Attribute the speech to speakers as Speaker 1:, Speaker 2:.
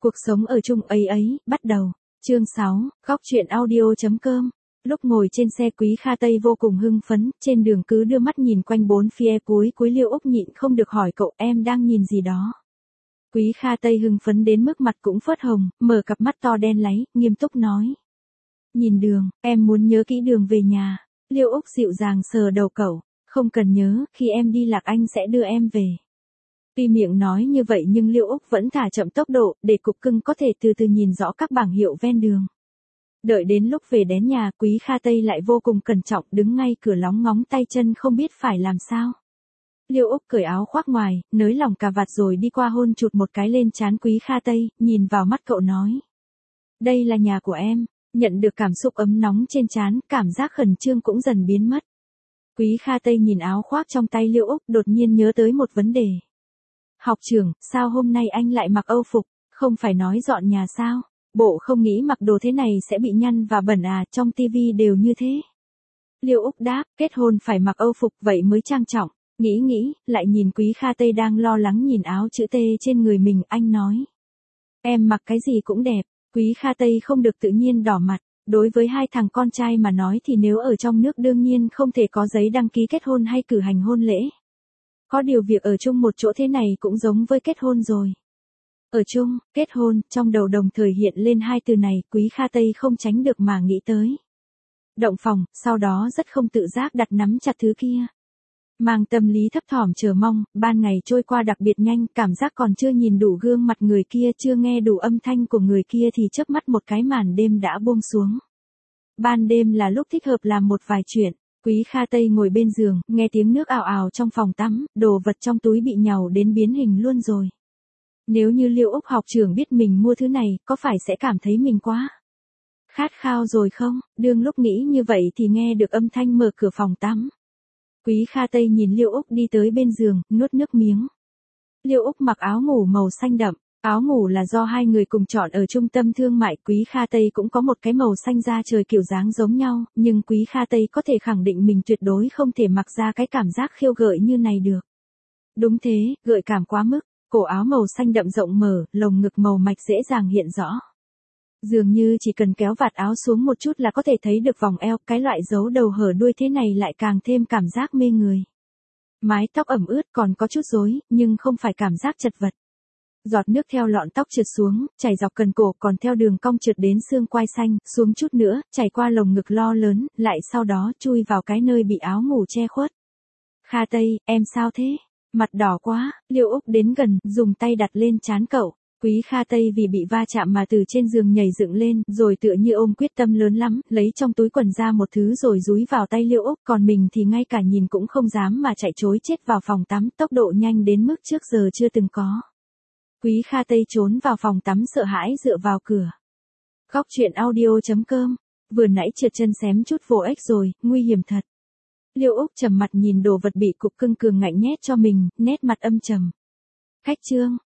Speaker 1: Cuộc sống ở chung ấy ấy, bắt đầu. Chương 6, góc truyện audio.com. Lúc ngồi trên xe Quý Kha Tây vô cùng hưng phấn, trên đường cứ đưa mắt nhìn quanh bốn phía cuối Liêu Úc nhịn không được hỏi cậu em đang nhìn gì đó. Quý Kha Tây hưng phấn đến mức mặt cũng phớt hồng, mở cặp mắt to đen láy, nghiêm túc nói. Nhìn đường, em muốn nhớ kỹ đường về nhà. Liêu Úc dịu dàng sờ đầu cậu, không cần nhớ, khi em đi lạc anh sẽ đưa em về. Tuy miệng nói như vậy nhưng Liêu Úc vẫn thả chậm tốc độ, để cục cưng có thể từ từ nhìn rõ các bảng hiệu ven đường. Đợi đến lúc về đến nhà, Quý Kha Tây lại vô cùng cẩn trọng đứng ngay cửa lóng ngóng tay chân không biết phải làm sao. Liêu Úc cởi áo khoác ngoài, nới lỏng cà vạt rồi đi qua hôn chụt một cái lên trán Quý Kha Tây, nhìn vào mắt cậu nói. Đây là nhà của em. Nhận được cảm xúc ấm nóng trên trán, cảm giác khẩn trương cũng dần biến mất. Quý Kha Tây nhìn áo khoác trong tay Liêu Úc, đột nhiên nhớ tới một vấn đề. Học trưởng, sao hôm nay anh lại mặc Âu phục, không phải nói dọn nhà sao? Bộ không nghĩ mặc đồ thế này sẽ bị nhăn và bẩn à, trong tivi đều như thế. Liêu Úc đáp, kết hôn phải mặc Âu phục vậy mới trang trọng. Nghĩ, lại nhìn Quý Kha Tây đang lo lắng nhìn áo chữ T trên người mình, anh nói. Em mặc cái gì cũng đẹp. Quý Kha Tây không được tự nhiên đỏ mặt. Đối với hai thằng con trai mà nói thì nếu ở trong nước đương nhiên không thể có giấy đăng ký kết hôn hay cử hành hôn lễ. Có điều việc ở chung một chỗ thế này cũng giống với kết hôn rồi. Ở chung, kết hôn, trong đầu đồng thời hiện lên hai từ này, Quý Kha Tây không tránh được mà nghĩ tới. Động phòng, sau đó rất không tự giác đặt nắm chặt thứ kia. Mang tâm lý thấp thỏm chờ mong, ban ngày trôi qua đặc biệt nhanh, cảm giác còn chưa nhìn đủ gương mặt người kia, chưa nghe đủ âm thanh của người kia thì chớp mắt một cái màn đêm đã buông xuống. Ban đêm là lúc thích hợp làm một vài chuyện. Quý Kha Tây ngồi bên giường, nghe tiếng nước ào ào trong phòng tắm, đồ vật trong túi bị nhàu đến biến hình luôn rồi. Nếu như Liêu Úc học trưởng biết mình mua thứ này, có phải sẽ cảm thấy mình quá khát khao rồi không? Đương lúc nghĩ như vậy thì nghe được âm thanh mở cửa phòng tắm. Quý Kha Tây nhìn Liêu Úc đi tới bên giường, nuốt nước miếng. Liêu Úc mặc áo ngủ màu xanh đậm. Áo ngủ là do hai người cùng chọn ở trung tâm thương mại. Quý Kha Tây cũng có một cái màu xanh da trời kiểu dáng giống nhau, nhưng Quý Kha Tây có thể khẳng định mình tuyệt đối không thể mặc ra cái cảm giác khiêu gợi như này được. Đúng thế, gợi cảm quá mức. Cổ áo màu xanh đậm rộng mở, lồng ngực màu mạch dễ dàng hiện rõ. Dường như chỉ cần kéo vạt áo xuống một chút là có thể thấy được vòng eo, cái loại giấu đầu hở đuôi thế này lại càng thêm cảm giác mê người. Mái tóc ẩm ướt còn có chút rối, nhưng không phải cảm giác chật vật. Giọt nước theo lọn tóc trượt xuống, chảy dọc cần cổ còn theo đường cong trượt đến xương quai xanh, xuống chút nữa, chảy qua lồng ngực lo lớn, lại sau đó chui vào cái nơi bị áo ngủ che khuất. Kha Tây, em sao thế? Mặt đỏ quá, Liêu Úc đến gần, dùng tay đặt lên trán cậu. Quý Kha Tây vì bị va chạm mà từ trên giường nhảy dựng lên, rồi tựa như ôm quyết tâm lớn lắm, lấy trong túi quần ra một thứ rồi dúi vào tay Liêu Úc, còn mình thì ngay cả nhìn cũng không dám mà chạy trối chết vào phòng tắm, tốc độ nhanh đến mức trước giờ chưa từng có. Quý Kha Tây trốn vào phòng tắm sợ hãi dựa vào cửa. Góc truyện audio.com. Vừa nãy trượt chân xém chút vô ích rồi, nguy hiểm thật. Liêu Úc trầm mặt nhìn đồ vật bị cục cưng cường ngạnh nhét cho mình, nét mặt âm trầm. Khách trương,